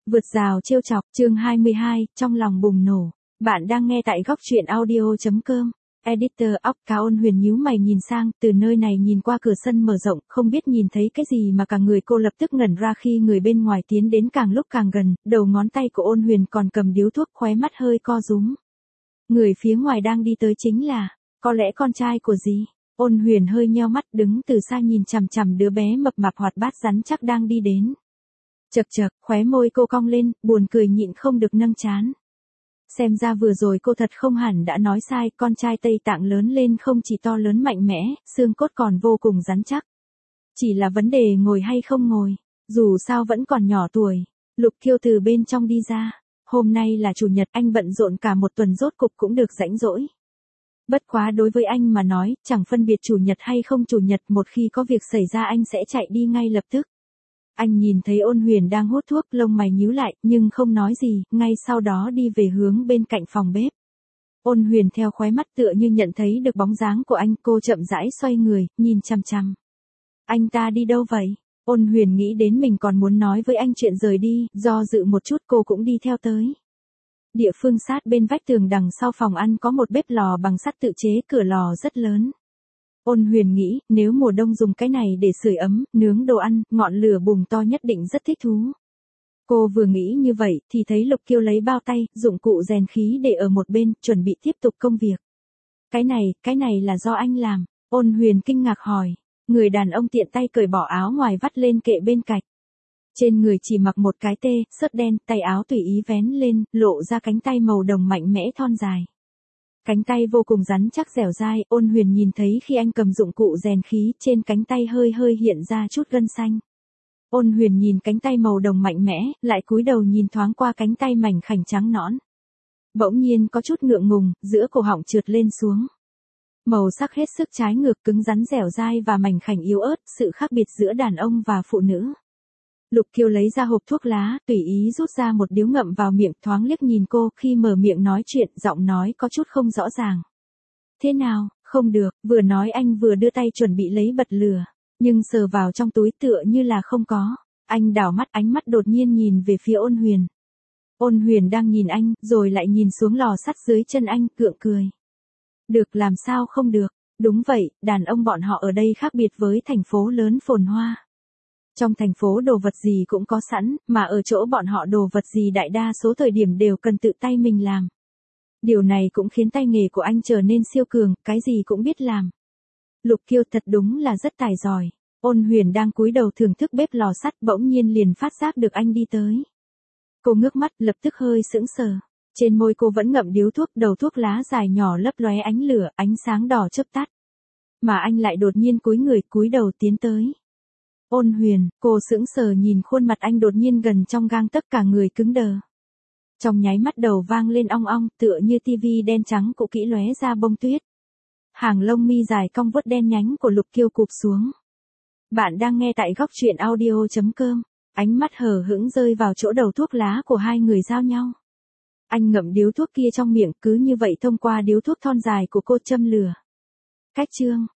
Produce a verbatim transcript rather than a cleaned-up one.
Vượt rào trêu chọc, chương hai mươi hai, trong lòng bùng nổ. Bạn đang nghe tại góc truyện audio chấm com. Editor óc cá Ôn Huyền nhíu mày nhìn sang, từ nơi này nhìn qua cửa sân mở rộng, không biết nhìn thấy cái gì mà cả người cô lập tức ngẩn ra khi người bên ngoài tiến đến càng lúc càng gần, đầu ngón tay của Ôn Huyền còn cầm điếu thuốc, khóe mắt hơi co rúm. Người phía ngoài đang đi tới chính là, có lẽ con trai của dì. Ôn Huyền hơi nheo mắt đứng từ xa nhìn chằm chằm đứa bé mập mạp hoạt bát rắn chắc đang đi đến. Chật chật, khóe môi cô cong lên, buồn cười nhịn không được nâng trán. Xem ra vừa rồi cô thật không hẳn đã nói sai, con trai Tây Tạng lớn lên không chỉ to lớn mạnh mẽ, xương cốt còn vô cùng rắn chắc. Chỉ là vấn đề ngồi hay không ngồi, dù sao vẫn còn nhỏ tuổi. Lục Kiêu từ bên trong đi ra. Hôm nay là chủ nhật, anh bận rộn cả một tuần rốt cục cũng được rảnh rỗi. Bất quá đối với anh mà nói, chẳng phân biệt chủ nhật hay không chủ nhật, một khi có việc xảy ra anh sẽ chạy đi ngay lập tức. Anh nhìn thấy Ôn Huyền đang hút thuốc, lông mày nhíu lại, nhưng không nói gì, ngay sau đó đi về hướng bên cạnh phòng bếp. Ôn Huyền theo khóe mắt tựa như nhận thấy được bóng dáng của anh, cô chậm rãi xoay người, nhìn chằm chằm. Anh ta đi đâu vậy? Ôn Huyền nghĩ đến mình còn muốn nói với anh chuyện rời đi, do dự một chút cô cũng đi theo tới. Địa phương sát bên vách tường đằng sau phòng ăn có một bếp lò bằng sắt tự chế, cửa lò rất lớn. Ôn Huyền nghĩ, nếu mùa đông dùng cái này để sưởi ấm, nướng đồ ăn, ngọn lửa bùng to nhất định rất thích thú. Cô vừa nghĩ như vậy, thì thấy Lục Kiêu lấy bao tay, dụng cụ rèn khí để ở một bên, chuẩn bị tiếp tục công việc. Cái này, cái này là do anh làm. Ôn Huyền kinh ngạc hỏi. Người đàn ông tiện tay cởi bỏ áo ngoài vắt lên kệ bên cạnh. Trên người chỉ mặc một cái tê, sớt đen, tay áo tùy ý vén lên, lộ ra cánh tay màu đồng mạnh mẽ thon dài. Cánh tay vô cùng rắn chắc dẻo dai, Ôn Huyền nhìn thấy khi anh cầm dụng cụ rèn khí, trên cánh tay hơi hơi hiện ra chút gân xanh. Ôn Huyền nhìn cánh tay màu đồng mạnh mẽ, lại cúi đầu nhìn thoáng qua cánh tay mảnh khảnh trắng nõn. Bỗng nhiên có chút ngượng ngùng, giữa cổ họng trượt lên xuống. Màu sắc hết sức trái ngược, cứng rắn dẻo dai và mảnh khảnh yếu ớt, sự khác biệt giữa đàn ông và phụ nữ. Lục Kiêu lấy ra hộp thuốc lá, tùy ý rút ra một điếu ngậm vào miệng, thoáng liếc nhìn cô, khi mở miệng nói chuyện, giọng nói có chút không rõ ràng. Thế nào, không được, vừa nói anh vừa đưa tay chuẩn bị lấy bật lửa, nhưng sờ vào trong túi tựa như là không có. Anh đảo mắt, ánh mắt đột nhiên nhìn về phía Ôn Huyền. Ôn Huyền đang nhìn anh, rồi lại nhìn xuống lò sắt dưới chân anh, gượng cười. Được, làm sao không được, đúng vậy, đàn ông bọn họ ở đây khác biệt với thành phố lớn phồn hoa. Trong thành phố đồ vật gì cũng có sẵn, mà ở chỗ bọn họ đồ vật gì đại đa số thời điểm đều cần tự tay mình làm. Điều này cũng khiến tay nghề của anh trở nên siêu cường, cái gì cũng biết làm. Lục Kiêu thật đúng là rất tài giỏi. Ôn Huyền đang cúi đầu thưởng thức bếp lò sắt, bỗng nhiên liền phát giác được anh đi tới. Cô ngước mắt, lập tức hơi sững sờ. Trên môi cô vẫn ngậm điếu thuốc, đầu thuốc lá dài nhỏ lấp lóe ánh lửa, ánh sáng đỏ chớp tắt. Mà anh lại đột nhiên cúi người, cúi đầu tiến tới. Ôn Huyền, cô sững sờ nhìn khuôn mặt anh đột nhiên gần trong gang tấc, cả người cứng đờ. Trong nháy mắt đầu vang lên ong ong, tựa như tivi đen trắng cũ kỹ lóe ra bông tuyết. Hàng lông mi dài cong vuốt đen nhánh của Lục Kiêu cụp xuống. Bạn đang nghe tại góc truyện audio chấm com. Ánh mắt hờ hững rơi vào chỗ đầu thuốc lá của hai người giao nhau. Anh ngậm điếu thuốc kia trong miệng, cứ như vậy thông qua điếu thuốc thon dài của cô châm lửa. Cách chương.